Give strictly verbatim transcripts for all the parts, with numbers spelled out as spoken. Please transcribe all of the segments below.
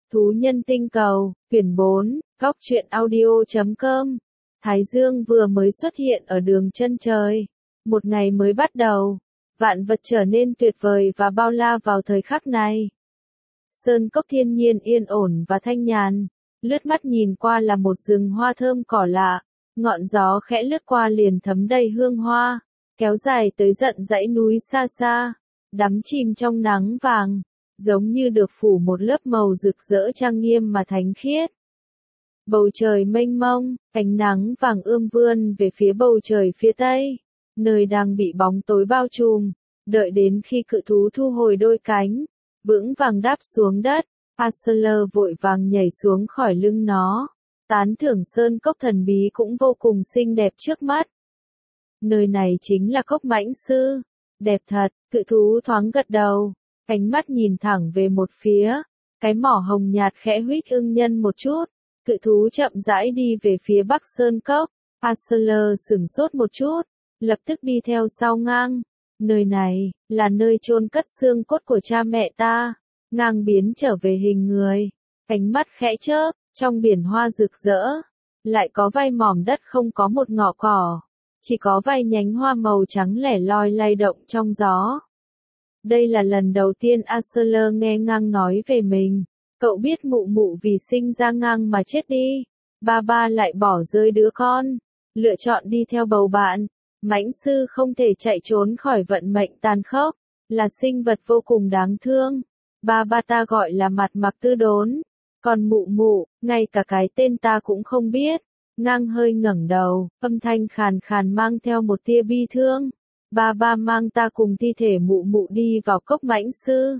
Thú nhân tinh cầu, quyển bốn, góc truyện audio chấm com. Thái dương vừa mới xuất hiện ở đường chân trời. Một ngày mới bắt đầu. Vạn vật trở nên tuyệt vời và bao la vào thời khắc này. Sơn cốc thiên nhiên yên ổn và thanh nhàn. Lướt mắt nhìn qua là một rừng hoa thơm cỏ lạ. Ngọn gió khẽ lướt qua liền thấm đầy hương hoa. Kéo dài tới tận dãy núi xa xa. Đắm chìm trong nắng vàng. Giống như được phủ một lớp màu rực rỡ trang nghiêm mà thánh khiết. Bầu trời mênh mông, ánh nắng vàng ươm vươn về phía bầu trời phía tây, nơi đang bị bóng tối bao trùm. Đợi đến khi cự thú thu hồi đôi cánh, vững vàng đáp xuống đất, Asler vội vàng nhảy xuống khỏi lưng nó, tán thưởng sơn cốc thần bí cũng vô cùng xinh đẹp trước mắt. Nơi này chính là cốc mãnh sư, đẹp thật, cự thú thoáng gật đầu. Ánh mắt nhìn thẳng về một phía, cái mỏ hồng nhạt khẽ huýt ưng nhân một chút, cự thú chậm rãi đi về phía bắc sơn cốc. Asler sửng sốt một chút, lập tức đi theo sau Ngang. Nơi này, là nơi chôn cất xương cốt của cha mẹ ta. Ngang biến trở về hình người, ánh mắt khẽ chớp, trong biển hoa rực rỡ, lại có vài mỏm đất không có một ngọn cỏ, chỉ có vài nhánh hoa màu trắng lẻ loi lay động trong gió. Đây là lần đầu tiên Asler nghe Ngang nói về mình. Cậu biết mụ mụ vì sinh ra Ngang mà chết đi. Ba ba lại bỏ rơi đứa con. Lựa chọn đi theo bầu bạn. Mãnh sư không thể chạy trốn khỏi vận mệnh tàn khốc. Là sinh vật vô cùng đáng thương. Ba ba ta gọi là Mặt Mặc Tư Đốn. Còn mụ mụ, ngay cả cái tên ta cũng không biết. Ngang hơi ngẩng đầu, âm thanh khàn khàn mang theo một tia bi thương. Ba ba mang ta cùng thi thể mụ mụ đi vào cốc mãnh sư.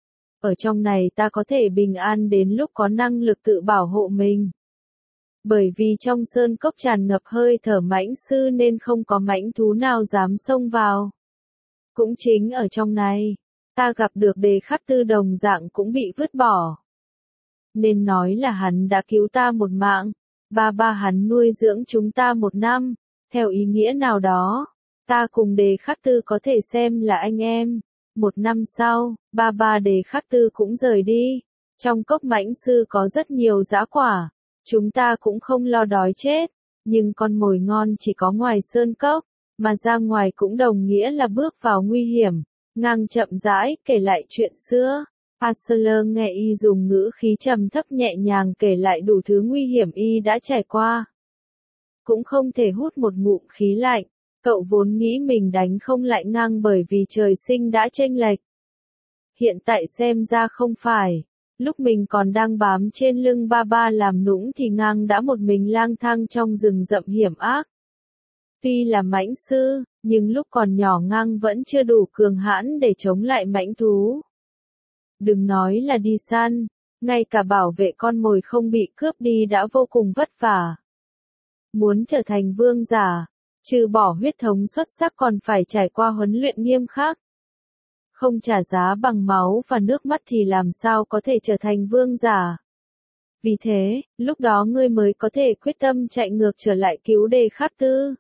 Ở trong này ta có thể bình an đến lúc có năng lực tự bảo hộ mình. Bởi vì trong sơn cốc tràn ngập hơi thở mãnh sư nên không có mãnh thú nào dám xông vào. Cũng chính ở trong này, ta gặp được Đề Khắc Tư đồng dạng cũng bị vứt bỏ. Nên nói là hắn đã cứu ta một mạng. Ba ba hắn nuôi dưỡng chúng ta một năm, theo ý nghĩa nào đó. Ta cùng Đề Khắc Tư có thể xem là anh em. Một năm sau, ba ba Đề Khắc Tư cũng rời đi. Trong cốc mãnh sư có rất nhiều dã quả. Chúng ta cũng không lo đói chết. Nhưng con mồi ngon chỉ có ngoài sơn cốc. Mà ra ngoài cũng đồng nghĩa là bước vào nguy hiểm. Ngang chậm rãi kể lại chuyện xưa. Asler nghe y dùng ngữ khí trầm thấp nhẹ nhàng kể lại đủ thứ nguy hiểm y đã trải qua. Cũng không thể hút một ngụm khí lạnh. Cậu vốn nghĩ mình đánh không lại Ngang bởi vì trời sinh đã chênh lệch. Hiện tại xem ra không phải. Lúc mình còn đang bám trên lưng ba ba làm nũng thì Ngang đã một mình lang thang trong rừng rậm hiểm ác. Tuy là mãnh sư, nhưng lúc còn nhỏ Ngang vẫn chưa đủ cường hãn để chống lại mãnh thú. Đừng nói là đi săn, ngay cả bảo vệ con mồi không bị cướp đi đã vô cùng vất vả. Muốn trở thành vương giả, trừ bỏ huyết thống xuất sắc còn phải trải qua huấn luyện nghiêm khắc. Không trả giá bằng máu và nước mắt thì làm sao có thể trở thành vương giả. Vì thế, lúc đó ngươi mới có thể quyết tâm chạy ngược trở lại cứu Đề Khắc Tư.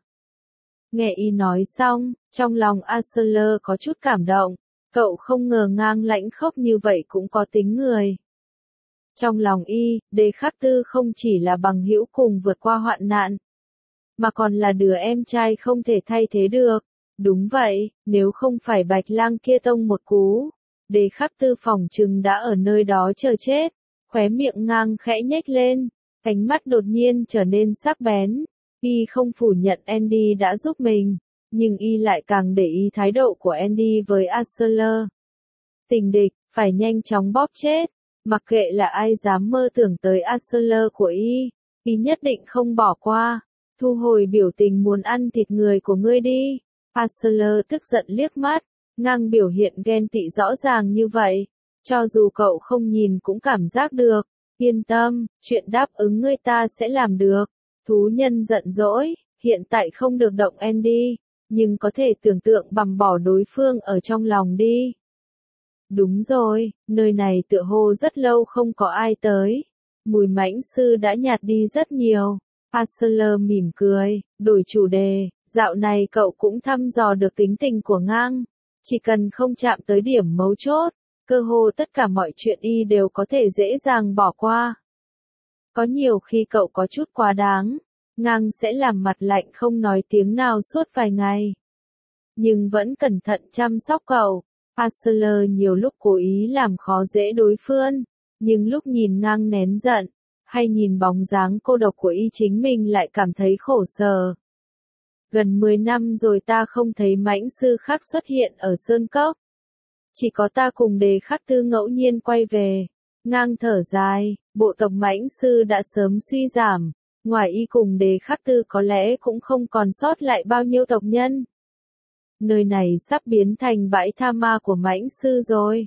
Nghe y nói xong, trong lòng Asler có chút cảm động. Cậu không ngờ Ngang lãnh khốc như vậy cũng có tính người. Trong lòng y, Đề Khắc Tư không chỉ là bằng hữu cùng vượt qua hoạn nạn, mà còn là đứa em trai không thể thay thế được. Đúng vậy, nếu không phải Bạch Lang kia tông một cú, Đề Khắc Tư phỏng chừng đã ở nơi đó chờ chết. Khóe miệng Ngang khẽ nhếch lên, ánh mắt đột nhiên trở nên sắc bén. Y không phủ nhận Andy đã giúp mình, nhưng y lại càng để ý thái độ của Andy với Asler. Tình địch, phải nhanh chóng bóp chết. Mặc kệ là ai dám mơ tưởng tới Asler của y, y nhất định không bỏ qua. Thu hồi biểu tình muốn ăn thịt người của ngươi đi. Asler tức giận liếc mắt. Ngang biểu hiện ghen tị rõ ràng như vậy. Cho dù cậu không nhìn cũng cảm giác được. Yên tâm, chuyện đáp ứng ngươi ta sẽ làm được. Thú nhân giận dỗi, hiện tại không được động Andy, nhưng có thể tưởng tượng bằm bỏ đối phương ở trong lòng đi. Đúng rồi, nơi này tựa hồ rất lâu không có ai tới. Mùi mãnh sư đã nhạt đi rất nhiều. Asler mỉm cười, đổi chủ đề. Dạo này cậu cũng thăm dò được tính tình của Ngang. Chỉ cần không chạm tới điểm mấu chốt, cơ hồ tất cả mọi chuyện y đều có thể dễ dàng bỏ qua. Có nhiều khi cậu có chút quá đáng, ngang sẽ làm mặt lạnh không nói tiếng nào suốt vài ngày. Nhưng vẫn cẩn thận chăm sóc cậu. Arthur nhiều lúc cố ý làm khó dễ đối phương, nhưng lúc nhìn ngang nén giận, hay nhìn bóng dáng cô độc của y chính mình lại cảm thấy khổ sở. Gần mười năm rồi ta không thấy mãnh sư khác xuất hiện ở Sơn Cốc. Chỉ có ta cùng Đề Khắc Tư ngẫu nhiên quay về. Ngang thở dài, bộ tộc mãnh sư đã sớm suy giảm, ngoài y cùng Đề Khắc Tư có lẽ cũng không còn sót lại bao nhiêu tộc nhân. Nơi này sắp biến thành bãi tha ma của mãnh sư rồi.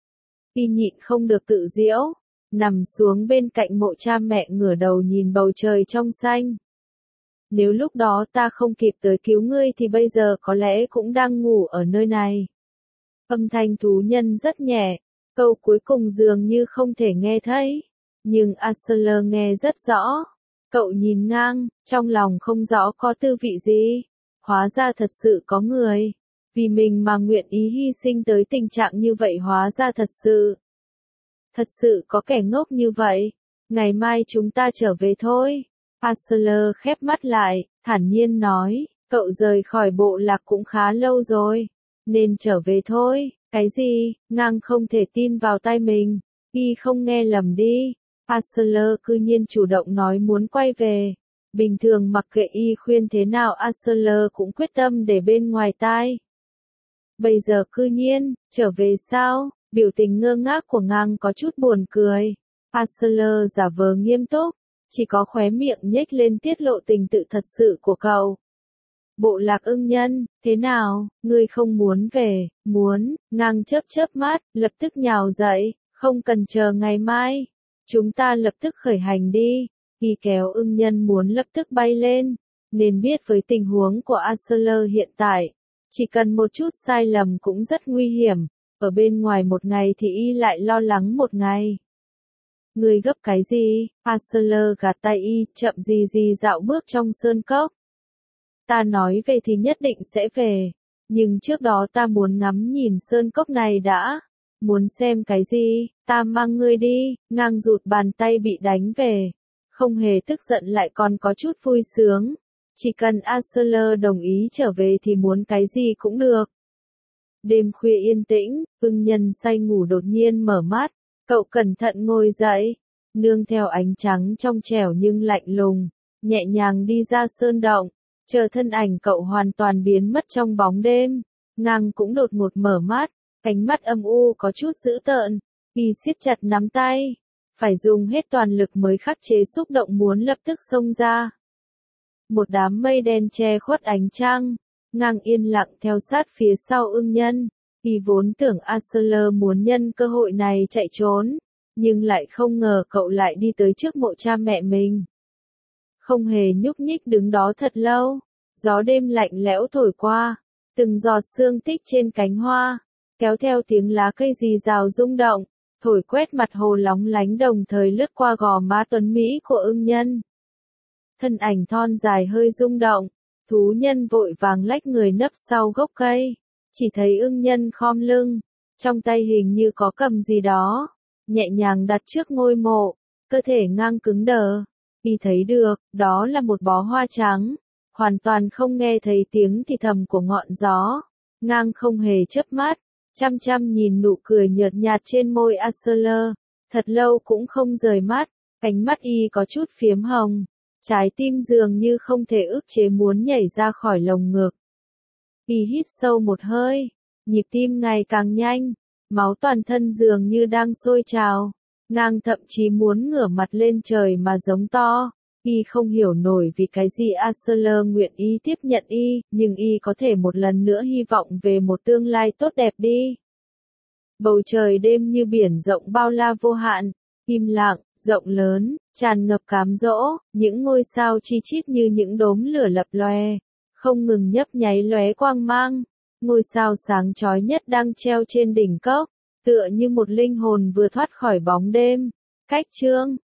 Y nhịn không được tự giễu, nằm xuống bên cạnh mộ cha mẹ ngửa đầu nhìn bầu trời trong xanh. Nếu lúc đó ta không kịp tới cứu ngươi thì bây giờ có lẽ cũng đang ngủ ở nơi này. Âm thanh thú nhân rất nhẹ, câu cuối cùng dường như không thể nghe thấy. Nhưng Arthur nghe rất rõ. Cậu nhìn ngang, trong lòng không rõ có tư vị gì. Hóa ra thật sự có người. Vì mình mà nguyện ý hy sinh tới tình trạng như vậy hóa ra thật sự. Thật sự có kẻ ngốc như vậy. Ngày mai chúng ta trở về thôi. Arthur khép mắt lại, thản nhiên nói, cậu rời khỏi bộ lạc cũng khá lâu rồi. Nên trở về thôi. Cái gì? Ngang không thể tin vào tai mình. Y không nghe lầm đi. Arthur cư nhiên chủ động nói muốn quay về. Bình thường mặc kệ y khuyên thế nào Arthur cũng quyết tâm để bên ngoài tai. Bây giờ cư nhiên, trở về sao? Biểu tình ngơ ngác của ngang có chút buồn cười. Arthur giả vờ nghiêm túc, chỉ có khóe miệng nhếch lên tiết lộ tình tự thật sự của cậu. Bộ lạc ưng nhân, thế nào, ngươi không muốn về, muốn, ngang chớp chớp mắt, lập tức nhào dậy, không cần chờ ngày mai. Chúng ta lập tức khởi hành đi. Y kéo ưng nhân muốn lập tức bay lên, nên biết với tình huống của Arthur hiện tại, chỉ cần một chút sai lầm cũng rất nguy hiểm, ở bên ngoài một ngày thì y lại lo lắng một ngày. Ngươi gấp cái gì? Arthur gạt tay y, chậm gì gì dạo bước trong sơn cốc. Ta nói về thì nhất định sẽ về, nhưng trước đó ta muốn ngắm nhìn sơn cốc này đã. Muốn xem cái gì? Ta mang ngươi đi. Ngang rụt bàn tay bị đánh về. Không hề tức giận lại còn có chút vui sướng. Chỉ cần Arthur đồng ý trở về thì muốn cái gì cũng được. Đêm khuya yên tĩnh, ưng nhân say ngủ đột nhiên mở mắt. Cậu cẩn thận ngồi dậy, nương theo ánh trắng trong trẻo nhưng lạnh lùng, nhẹ nhàng đi ra sơn động, chờ thân ảnh cậu hoàn toàn biến mất trong bóng đêm. Ngang cũng đột ngột mở mắt, cánh mắt âm u có chút dữ tợn, y siết chặt nắm tay, phải dùng hết toàn lực mới khắc chế xúc động muốn lập tức xông ra. Một đám mây đen che khuất ánh trăng, ngang yên lặng theo sát phía sau ưng nhân. Y vốn tưởng Arthur muốn nhân cơ hội này chạy trốn, nhưng lại không ngờ cậu lại đi tới trước mộ cha mẹ mình. Không hề nhúc nhích đứng đó thật lâu, gió đêm lạnh lẽo thổi qua, từng giọt sương tích trên cánh hoa, kéo theo tiếng lá cây rì rào rung động, thổi quét mặt hồ lóng lánh đồng thời lướt qua gò má tuấn mỹ của ưng nhân. Thân ảnh thon dài hơi rung động, thú nhân vội vàng lách người nấp sau gốc cây. Chỉ thấy ưng nhân khom lưng, trong tay hình như có cầm gì đó, nhẹ nhàng đặt trước ngôi mộ, cơ thể ngang cứng đờ. Y thấy được, đó là một bó hoa trắng, hoàn toàn không nghe thấy tiếng thì thầm của ngọn gió. Ngang không hề chớp mắt, chăm chăm nhìn nụ cười nhợt nhạt trên môi Arthur, thật lâu cũng không rời mắt, cánh mắt y có chút phiếm hồng, trái tim dường như không thể ức chế muốn nhảy ra khỏi lồng ngực. Y hít sâu một hơi, nhịp tim ngày càng nhanh, máu toàn thân dường như đang sôi trào. Ngang thậm chí muốn ngửa mặt lên trời mà giống to. Y không hiểu nổi vì cái gì Arthur nguyện ý tiếp nhận y, nhưng y có thể một lần nữa hy vọng về một tương lai tốt đẹp đi. Bầu trời đêm như biển rộng bao la vô hạn, im lặng, rộng lớn, tràn ngập cám dỗ, những ngôi sao chi chít như những đốm lửa lập lòe, không ngừng nhấp nháy lóe quang mang. Ngôi sao sáng chói nhất đang treo trên đỉnh cốc, tựa như một linh hồn vừa thoát khỏi bóng đêm. Cách chương